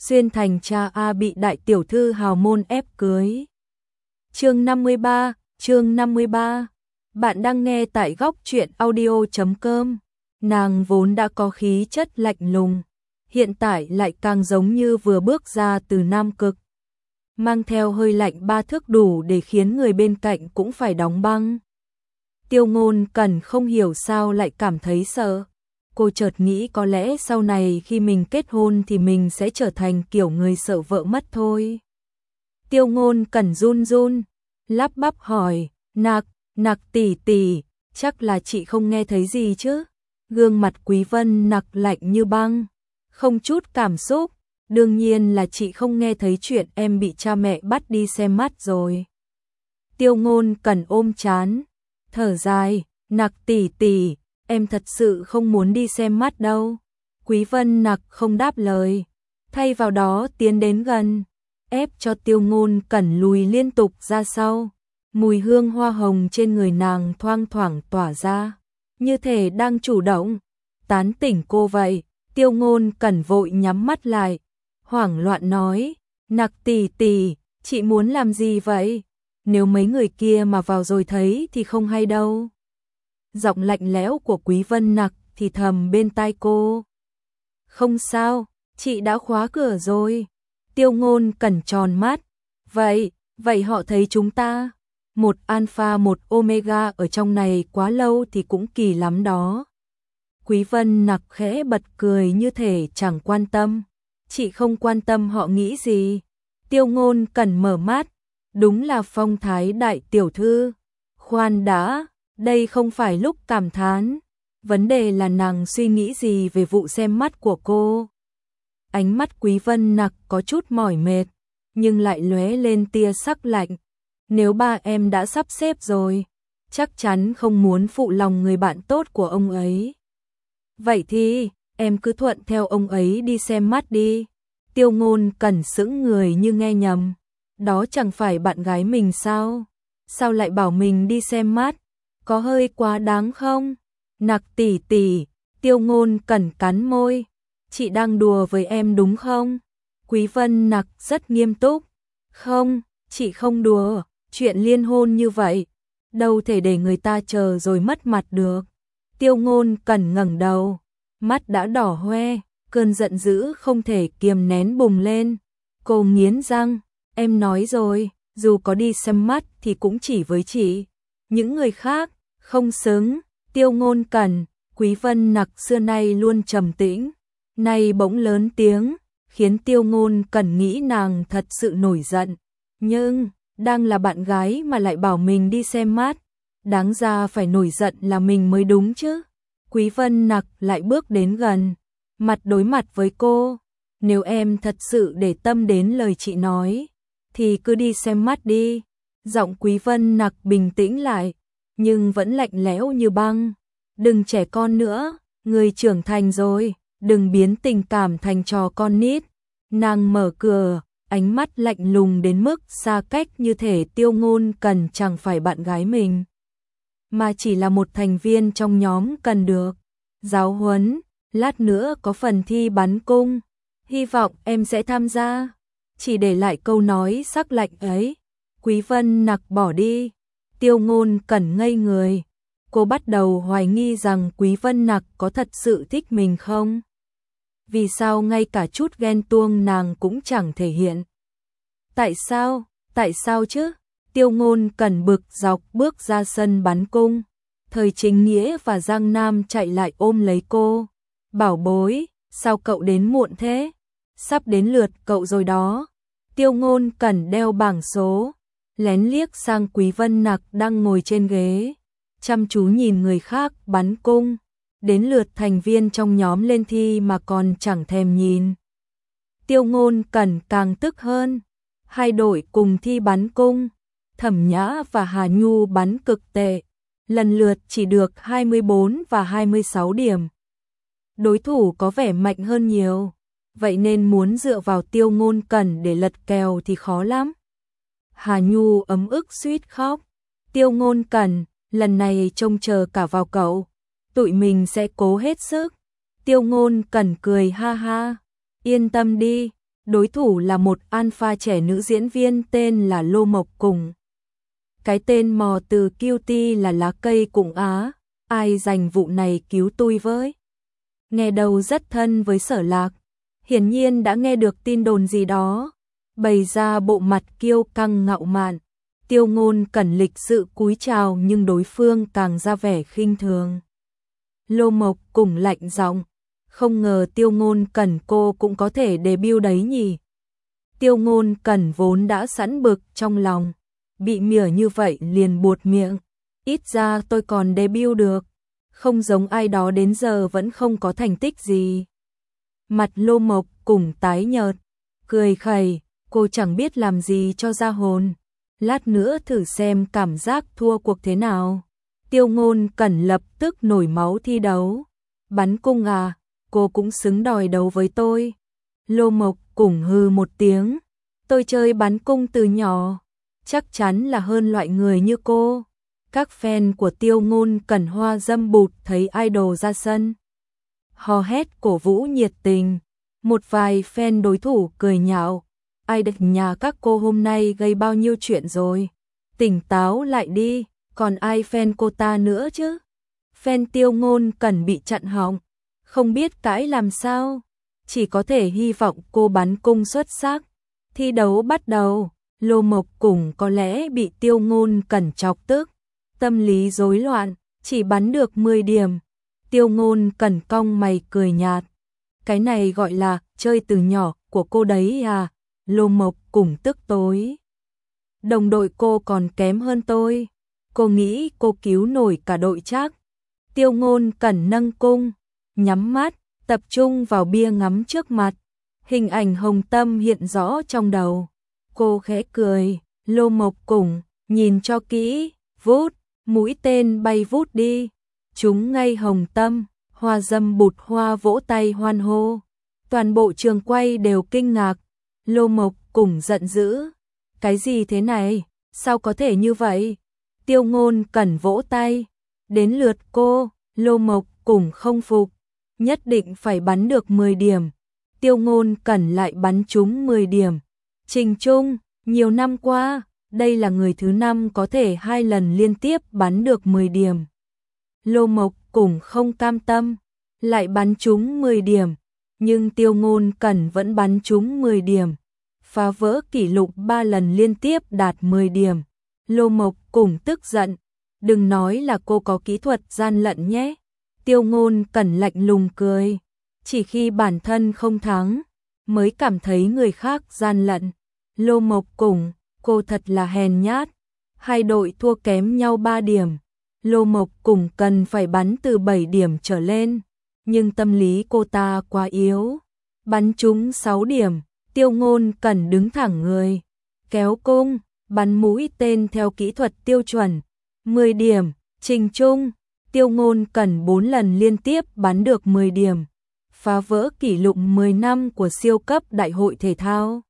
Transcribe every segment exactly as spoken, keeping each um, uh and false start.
Xuyên thành cha A bị đại tiểu thư hào môn ép cưới. Chương năm mươi ba, chương năm mươi ba. Bạn đang nghe tại góc truyện audio chấm com. Nàng vốn đã có khí chất lạnh lùng, hiện tại lại càng giống như vừa bước ra từ Nam Cực, mang theo hơi lạnh ba thước đủ để khiến người bên cạnh cũng phải đóng băng. Tiêu Ngôn Cẩn không hiểu sao lại cảm thấy sợ. Cô chợt nghĩ có lẽ sau này khi mình kết hôn thì mình sẽ trở thành kiểu người sợ vợ mất thôi. Tiêu Ngôn Cẩn run run, lắp bắp hỏi, Nặc, Nặc tỷ tỷ, chắc là chị không nghe thấy gì chứ? Gương mặt Quý Vân Nặc lạnh như băng, không chút cảm xúc. Đương nhiên là chị không nghe thấy chuyện em bị cha mẹ bắt đi xem mắt rồi. Tiêu Ngôn Cẩn ôm trán, thở dài, Nặc tỷ tỷ, em thật sự không muốn đi xem mắt đâu. Quý Vân Nặc không đáp lời, thay vào đó tiến đến gần, ép cho Tiêu Ngôn Cẩn lùi liên tục ra sau. Mùi hương hoa hồng trên người nàng thoang thoảng tỏa ra, như thể đang chủ động tán tỉnh cô vậy. Tiêu Ngôn Cẩn vội nhắm mắt lại, hoảng loạn nói, Nặc tỷ tỷ, chị muốn làm gì vậy? Nếu mấy người kia mà vào rồi thấy thì không hay đâu. Giọng lạnh lẽo của Quý Vân Nặc thì thầm bên tai cô. Không sao, chị đã khóa cửa rồi. Tiêu Ngôn Cẩn tròn mắt. Vậy, vậy họ thấy chúng ta một alpha một omega ở trong này quá lâu thì cũng kỳ lắm đó. Quý Vân Nặc khẽ bật cười như thể chẳng quan tâm. Chị không quan tâm họ nghĩ gì. Tiêu Ngôn Cẩn mở mắt, đúng là phong thái đại tiểu thư. Khoan đã, đây không phải lúc cảm thán. Vấn đề là nàng suy nghĩ gì về vụ xem mắt của cô. Ánh mắt Quý Vân Nặc có chút mỏi mệt, nhưng lại lóe lên tia sắc lạnh. Nếu ba em đã sắp xếp rồi, chắc chắn không muốn phụ lòng người bạn tốt của ông ấy. Vậy thì, em cứ thuận theo ông ấy đi xem mắt đi. Tiêu Ngôn Cẩn sững người như nghe nhầm. Đó chẳng phải bạn gái mình sao? Sao lại bảo mình đi xem mắt? Có hơi quá đáng không? Nặc tỷ tỷ, Tiêu Ngôn Cẩn cắn môi. Chị đang đùa với em đúng không? Quý Vân Nặc rất nghiêm túc. Không, chị không đùa, chuyện liên hôn như vậy, đâu thể để người ta chờ rồi mất mặt được. Tiêu Ngôn Cẩn ngẩng đầu, mắt đã đỏ hoe, cơn giận dữ không thể kiềm nén bùng lên. Cô nghiến răng, em nói rồi, dù có đi xem mắt thì cũng chỉ với chị. Những người khác, không xứng. Tiêu Ngôn Cẩn, Quý Vân Nặc xưa nay luôn trầm tĩnh, nay bỗng lớn tiếng, khiến Tiêu Ngôn Cẩn nghĩ nàng thật sự nổi giận. Nhưng, đang là bạn gái mà lại bảo mình đi xem mắt, đáng ra phải nổi giận là mình mới đúng chứ. Quý Vân Nặc lại bước đến gần, mặt đối mặt với cô. Nếu em thật sự để tâm đến lời chị nói, thì cứ đi xem mắt đi. Giọng Quý Vân Nặc bình tĩnh lại, nhưng vẫn lạnh lẽo như băng. Đừng trẻ con nữa, người trưởng thành rồi, đừng biến tình cảm thành trò con nít. Nàng mở cửa, ánh mắt lạnh lùng đến mức xa cách như thể Tiêu Ngôn Cẩn chẳng phải bạn gái mình, mà chỉ là một thành viên trong nhóm cần được giáo huấn. Lát nữa có phần thi bắn cung, hy vọng em sẽ tham gia. Chỉ để lại câu nói sắc lạnh ấy, Quý Vân Nặc bỏ đi. Tiêu Ngôn Cẩn ngây người, cô bắt đầu hoài nghi rằng Quý Vân Nặc có thật sự thích mình không? Vì sao ngay cả chút ghen tuông nàng cũng chẳng thể hiện? Tại sao? Tại sao chứ? Tiêu Ngôn Cẩn bực dọc bước ra sân bắn cung. Thời Chính Nghĩa và Giang Nam chạy lại ôm lấy cô. Bảo bối, sao cậu đến muộn thế? Sắp đến lượt cậu rồi đó. Tiêu Ngôn Cẩn đeo bảng số, lén liếc sang Quý Vân Nặc đang ngồi trên ghế, chăm chú nhìn người khác bắn cung. Đến lượt thành viên trong nhóm lên thi mà còn chẳng thèm nhìn. Tiêu Ngôn Cẩn càng tức hơn. Hai đội cùng thi bắn cung, Thẩm Nhã và Hà Nhu bắn cực tệ, lần lượt chỉ được hai mươi bốn và hai mươi sáu điểm. Đối thủ có vẻ mạnh hơn nhiều, vậy nên muốn dựa vào Tiêu Ngôn Cẩn để lật kèo thì khó lắm. Hà Nhu ấm ức suýt khóc. Tiêu Ngôn Cẩn, lần này trông chờ cả vào cậu, tụi mình sẽ cố hết sức. Tiêu Ngôn Cẩn cười ha ha, yên tâm đi, Đối thủ là một alpha trẻ nữ diễn viên tên là Lô Mộc Cùng. Cái tên mò từ cutie là lá cây Cụng Á, ai dành vụ này cứu tôi với. Nghe đầu rất thân với Sở Lạc, hiển nhiên đã nghe được tin đồn gì đó, bày ra bộ mặt kiêu căng ngạo mạn. Tiêu Ngôn Cẩn lịch sự cúi chào nhưng đối phương càng ra vẻ khinh thường. Lô Mộc Cùng lạnh giọng, không ngờ Tiêu Ngôn Cẩn cô cũng có thể debut đấy nhỉ. Tiêu Ngôn Cẩn vốn đã sẵn bực trong lòng, bị mỉa như vậy liền buột miệng, ít ra tôi còn debut được, không giống ai đó đến giờ vẫn không có thành tích gì. Mặt Lô Mộc Cùng tái nhợt, cười khẩy, cô chẳng biết làm gì cho ra hồn, lát nữa thử xem cảm giác thua cuộc thế nào. Tiêu Ngôn Cẩn lập tức nổi máu thi đấu. Bắn cung à, cô cũng xứng đòi đấu với tôi. Lô Mộc Cùng hừ một tiếng, tôi chơi bắn cung từ nhỏ, chắc chắn là hơn loại người như cô. Các fan của Tiêu Ngôn Cẩn hoa dâm bụt thấy idol ra sân, hò hét cổ vũ nhiệt tình. Một vài fan đối thủ cười nhạo, ai địch nhà các cô hôm nay gây bao nhiêu chuyện rồi, tỉnh táo lại đi, còn ai fan cô ta nữa chứ. Fan Tiêu Ngôn Cẩn bị chặn họng, không biết cãi làm sao, chỉ có thể hy vọng cô bắn cung xuất sắc. Thi đấu bắt đầu, Lô Mộc Cùng có lẽ bị Tiêu Ngôn Cẩn chọc tức, tâm lý rối loạn, chỉ bắn được mười điểm. Tiêu Ngôn Cẩn cong mày cười nhạt, cái này gọi là chơi từ nhỏ của cô đấy à. Lô Mộc Cùng tức tối, đồng đội cô còn kém hơn tôi, cô nghĩ cô cứu nổi cả đội chắc. Tiêu Ngôn Cẩn nâng cung, nhắm mắt, tập trung vào bia ngắm trước mặt, hình ảnh Hồng Tâm hiện rõ trong đầu. Cô khẽ cười, Lô Mộc Cùng, nhìn cho kỹ, vút, mũi tên bay vút đi, trúng ngay Hồng Tâm. Hoa dâm bụt hoa vỗ tay hoan hô, toàn bộ trường quay đều kinh ngạc. Lô Mộc Cùng giận dữ, cái gì thế này, sao có thể như vậy? Tiêu Ngôn Cẩn vỗ tay, đến lượt cô. Lô Mộc Cùng không phục, nhất định phải bắn được mười điểm. Tiêu Ngôn Cẩn lại bắn trúng mười điểm. Trình Trung, nhiều năm qua, đây là người thứ năm có thể hai lần liên tiếp bắn được mười điểm. Lô Mộc Cùng không cam tâm, lại bắn trúng mười điểm, nhưng Tiêu Ngôn Cẩn vẫn bắn trúng mười điểm, phá vỡ kỷ lục ba lần liên tiếp đạt mười điểm. Lô Mộc Cùng tức giận, đừng nói là cô có kỹ thuật gian lận nhé. Tiêu Ngôn Cẩn lạnh lùng cười, chỉ khi bản thân không thắng mới cảm thấy người khác gian lận. Lô Mộc Cùng, cô thật là hèn nhát, hai đội thua kém nhau ba điểm. Lô Mộc Cùng cần phải bắn từ bảy điểm trở lên, nhưng tâm lý cô ta quá yếu, bắn trúng sáu điểm. Tiêu Ngôn Cẩn đứng thẳng người, kéo cung, bắn mũi tên theo kỹ thuật tiêu chuẩn, mười điểm. Trình Trung, Tiêu Ngôn Cẩn bốn lần liên tiếp bắn được mười điểm, phá vỡ kỷ lục mười năm của siêu cấp đại hội thể thao.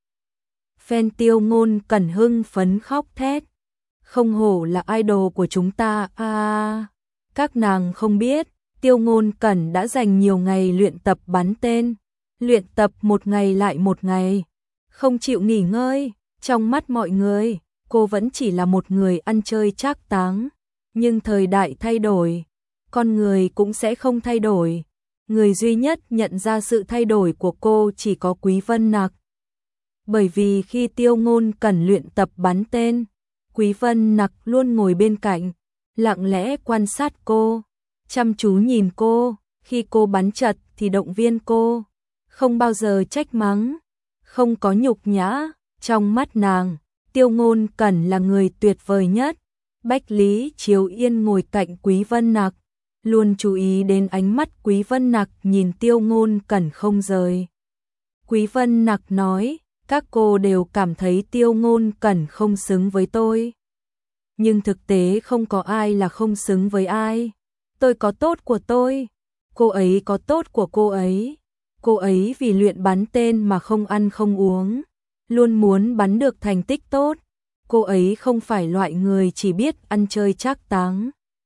Fan Tiêu Ngôn Cẩn hưng phấn khóc thét, không hổ là idol của chúng ta à. Các nàng không biết, Tiêu Ngôn Cẩn đã dành nhiều ngày luyện tập bắn tên, luyện tập một ngày lại một ngày, không chịu nghỉ ngơi. Trong mắt mọi người, cô vẫn chỉ là một người ăn chơi trác táng, nhưng thời đại thay đổi, con người cũng sẽ không thay đổi. Người duy nhất nhận ra sự thay đổi của cô chỉ có Quý Vân Nặc. Bởi vì khi Tiêu Ngôn Cẩn luyện tập bắn tên, Quý Vân Nặc luôn ngồi bên cạnh, lặng lẽ quan sát cô, chăm chú nhìn cô, khi cô bắn chật thì động viên cô, không bao giờ trách mắng, không có nhục nhã. Trong mắt nàng, Tiêu Ngôn Cẩn là người tuyệt vời nhất. Bách Lý Triều Yên ngồi cạnh Quý Vân Nặc, luôn chú ý đến ánh mắt Quý Vân Nặc nhìn Tiêu Ngôn Cẩn không rời. Quý Vân Nặc nói, các cô đều cảm thấy Tiêu Ngôn Cẩn không xứng với tôi. Nhưng thực tế không có ai là không xứng với ai. Tôi có tốt của tôi, cô ấy có tốt của cô ấy. Cô ấy vì luyện bắn tên mà không ăn không uống, luôn muốn bắn được thành tích tốt. Cô ấy không phải loại người chỉ biết ăn chơi trác táng.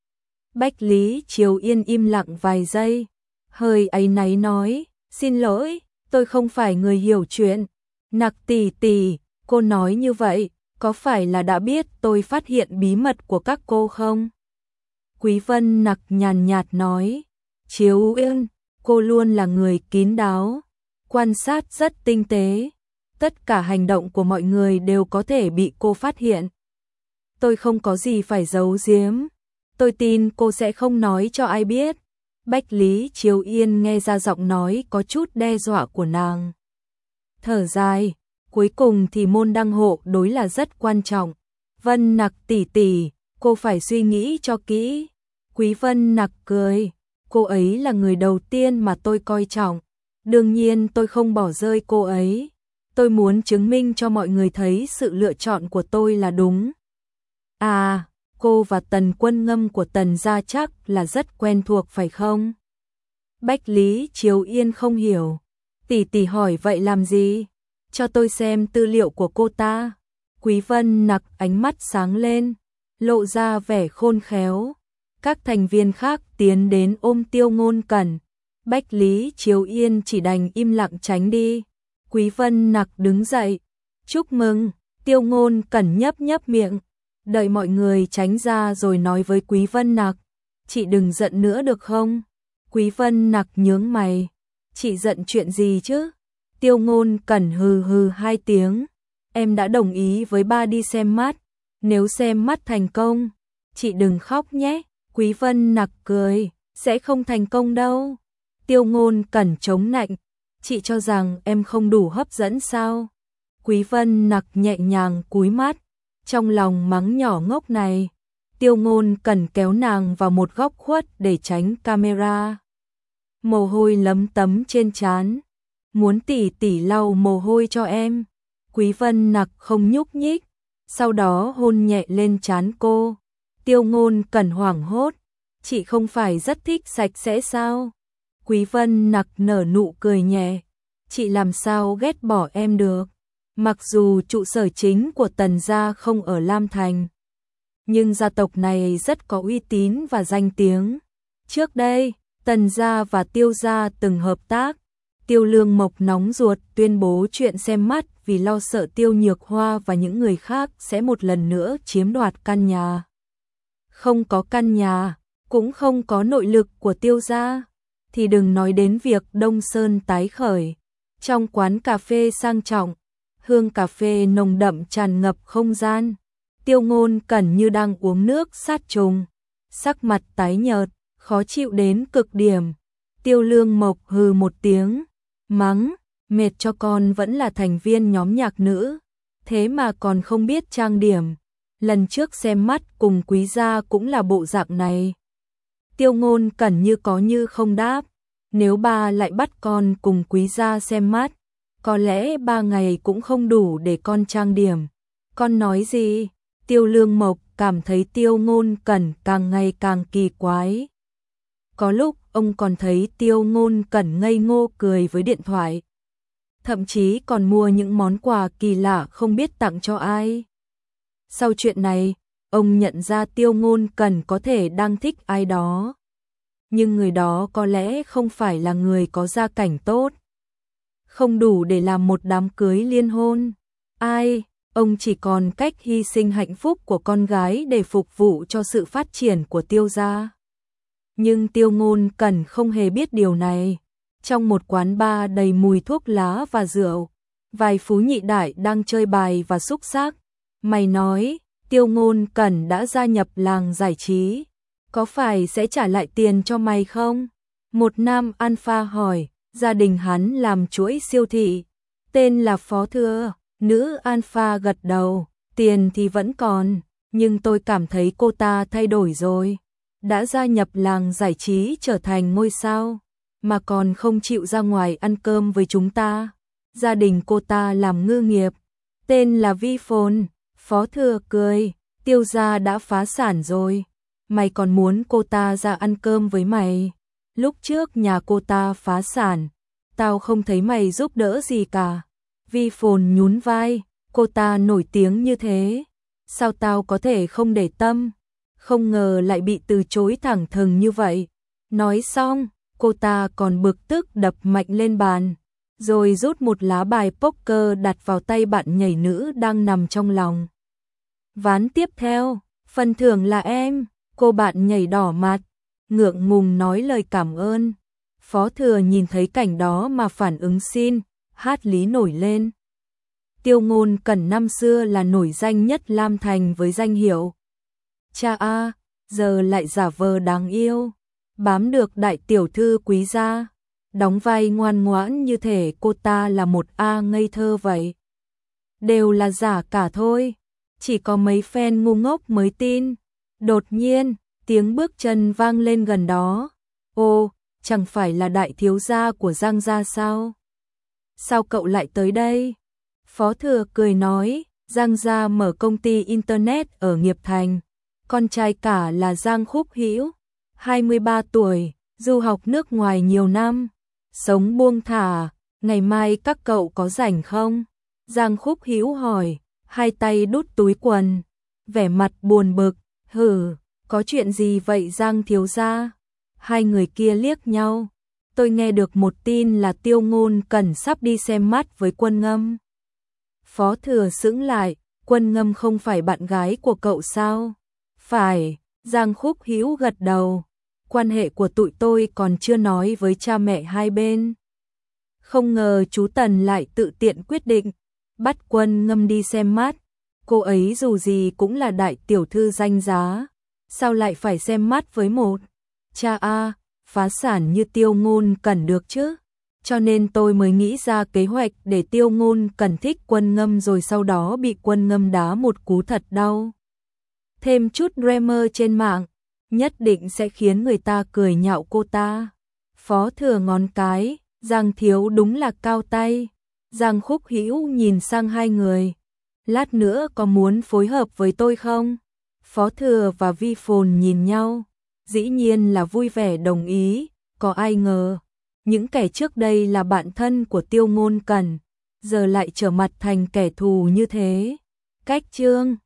Bách Lý Triều Yên im lặng vài giây, hơi áy náy nói, xin lỗi, tôi không phải người hiểu chuyện. Nặc tỷ tỷ, cô nói như vậy, có phải là đã biết tôi phát hiện bí mật của các cô không? Quý Vân Nặc nhàn nhạt nói, Chiếu Uyên, cô luôn là người kín đáo, quan sát rất tinh tế, tất cả hành động của mọi người đều có thể bị cô phát hiện. Tôi không có gì phải giấu giếm, tôi tin cô sẽ không nói cho ai biết. Bách Lý Chiếu Yên nghe ra giọng nói có chút đe dọa của nàng. Thở dài, cuối cùng thì môn đăng hộ đối là rất quan trọng. Vân Nặc tỷ tỷ, cô phải suy nghĩ cho kỹ. Quý Vân Nặc cười, cô ấy là người đầu tiên mà tôi coi trọng. Đương nhiên tôi không bỏ rơi cô ấy. Tôi muốn chứng minh cho mọi người thấy sự lựa chọn của tôi là đúng. À, cô và Tần Quân Ngâm của Tần gia chắc là rất quen thuộc phải không? Bách Lý Chiếu Yên không hiểu. Tỷ tỷ hỏi vậy làm gì? Cho tôi xem tư liệu của cô ta. Quý Vân Nặc ánh mắt sáng lên, lộ ra vẻ khôn khéo. Các thành viên khác tiến đến ôm Tiêu Ngôn Cẩn. Bách Lý Chiếu Yên chỉ đành im lặng tránh đi. Quý Vân Nặc đứng dậy. Chúc mừng, Tiêu Ngôn Cẩn nhấp nhấp miệng. Đợi mọi người tránh ra rồi nói với Quý Vân Nặc. Chị đừng giận nữa được không? Quý Vân Nặc nhướng mày. Chị giận chuyện gì chứ? Tiêu Ngôn Cẩn hừ hừ hai tiếng. Em đã đồng ý với ba đi xem mắt. Nếu xem mắt thành công, chị đừng khóc nhé. Quý Vân Nặc cười. Sẽ không thành công đâu. Tiêu Ngôn Cẩn chống nạnh. Chị cho rằng em không đủ hấp dẫn sao? Quý Vân Nặc nhẹ nhàng cúi mắt. Trong lòng mắng nhỏ ngốc này. Tiêu Ngôn Cẩn kéo nàng vào một góc khuất để tránh camera. Mồ hôi lấm tấm trên trán. Muốn tỉ tỉ lau mồ hôi cho em. Quý Vân Nặc không nhúc nhích. Sau đó hôn nhẹ lên trán cô. Tiêu Ngôn Cẩn hoảng hốt. Chị không phải rất thích sạch sẽ sao? Quý Vân Nặc nở nụ cười nhẹ. Chị làm sao ghét bỏ em được? Mặc dù trụ sở chính của Tần gia không ở Lam Thành, nhưng gia tộc này rất có uy tín và danh tiếng. Trước đây, Tần gia và Tiêu gia từng hợp tác. Tiêu Lương Mộc nóng ruột tuyên bố chuyện xem mắt vì lo sợ Tiêu Nhược Hoa và những người khác sẽ một lần nữa chiếm đoạt căn nhà. Không có căn nhà, cũng không có nội lực của Tiêu gia, thì đừng nói đến việc Đông Sơn tái khởi. Trong quán cà phê sang trọng, hương cà phê nồng đậm tràn ngập không gian. Tiêu Ngôn Cẩn như đang uống nước sát trùng, sắc mặt tái nhợt, khó chịu đến cực điểm. Tiêu Lương Mộc hừ một tiếng, mắng, mệt cho con vẫn là thành viên nhóm nhạc nữ, thế mà còn không biết trang điểm. Lần trước xem mắt cùng Quý gia cũng là bộ dạng này. Tiêu Ngôn Cẩn như có như không đáp, nếu ba lại bắt con cùng Quý gia xem mắt, có lẽ ba ngày cũng không đủ để con trang điểm. Con nói gì? Tiêu Lương Mộc cảm thấy Tiêu Ngôn Cẩn càng ngày càng kỳ quái. Có lúc ông còn thấy Tiêu Ngôn Cẩn ngây ngô cười với điện thoại. Thậm chí còn mua những món quà kỳ lạ không biết tặng cho ai. Sau chuyện này, ông nhận ra Tiêu Ngôn Cẩn có thể đang thích ai đó. Nhưng người đó có lẽ không phải là người có gia cảnh tốt. Không đủ để làm một đám cưới liên hôn. Ai, ông chỉ còn cách hy sinh hạnh phúc của con gái để phục vụ cho sự phát triển của Tiêu gia. Nhưng Tiêu Ngôn Cẩn không hề biết điều này. Trong một quán bar đầy mùi thuốc lá và rượu, vài phú nhị đại đang chơi bài và xúc xác. Mày nói, Tiêu Ngôn Cẩn đã gia nhập làng giải trí, có phải sẽ trả lại tiền cho mày không? Một nam alpha hỏi. Gia đình hắn làm chuỗi siêu thị, tên là Phó Thừa. Nữ alpha gật đầu, tiền thì vẫn còn, nhưng tôi cảm thấy cô ta thay đổi rồi. Đã gia nhập làng giải trí trở thành ngôi sao, mà còn không chịu ra ngoài ăn cơm với chúng ta. Gia đình cô ta làm ngư nghiệp, tên là Vi Phồn. Phó Thừa cười, Tiêu gia đã phá sản rồi, mày còn muốn cô ta ra ăn cơm với mày? Lúc trước nhà cô ta phá sản, tao không thấy mày giúp đỡ gì cả. Vi Phồn nhún vai, cô ta nổi tiếng như thế, sao tao có thể không để tâm? Không ngờ lại bị từ chối thẳng thừng như vậy. Nói xong, cô ta còn bực tức đập mạnh lên bàn. rồi rút một lá bài poker đặt vào tay bạn nhảy nữ đang nằm trong lòng. Ván tiếp theo, phần thưởng là em, cô bạn nhảy đỏ mặt, ngượng ngùng nói lời cảm ơn. Phó Thừa nhìn thấy cảnh đó mà phản ứng xin, hát lý nổi lên. Tiêu Ngôn Cẩn năm xưa là nổi danh nhất Lam Thành với danh hiệu cha a, giờ lại giả vờ đáng yêu, bám được đại tiểu thư quý gia, đóng vai ngoan ngoãn như thể cô ta là một A ngây thơ vậy. Đều là giả cả thôi, chỉ có mấy fan ngu ngốc mới tin. Đột nhiên, tiếng bước chân vang lên gần đó. Ô, chẳng phải là đại thiếu gia của Giang gia sao? Sao cậu lại tới đây? Phó Thừa cười nói, Giang gia mở công ty internet ở Nghiệp Thành, con trai cả là Giang Khúc Hữu, hai mươi ba tuổi, du học nước ngoài nhiều năm, sống buông thả, ngày mai các cậu có rảnh không? Giang Khúc Hữu hỏi, hai tay đút túi quần, vẻ mặt buồn bực, hừ, có chuyện gì vậy Giang thiếu gia? Hai người kia liếc nhau, tôi nghe được một tin là Tiêu Ngôn Cẩn sắp đi xem mắt với Quân Ngâm. Phó Thừa sững lại, Quân Ngâm không phải bạn gái của cậu sao? Phải, Giang Khúc Hữu gật đầu, quan hệ của tụi tôi còn chưa nói với cha mẹ hai bên. Không ngờ chú Tần lại tự tiện quyết định, bắt Quân Ngâm đi xem mắt, cô ấy dù gì cũng là đại tiểu thư danh giá, sao lại phải xem mắt với một cha a, phá sản như Tiêu Ngôn Cẩn được chứ? Cho nên tôi mới nghĩ ra kế hoạch để Tiêu Ngôn Cẩn thích Quân Ngâm rồi sau đó bị Quân Ngâm đá một cú thật đau. Thêm chút drama trên mạng, nhất định sẽ khiến người ta cười nhạo cô ta. Phó Thừa ngón cái, Giang thiếu đúng là cao tay. Giang Khúc Hữu nhìn sang hai người, lát nữa có muốn phối hợp với tôi không? Phó Thừa và Vi Phồn nhìn nhau, dĩ nhiên là vui vẻ đồng ý, có ai ngờ, những kẻ trước đây là bạn thân của Tiêu Ngôn Cẩn, giờ lại trở mặt thành kẻ thù như thế. Cách chương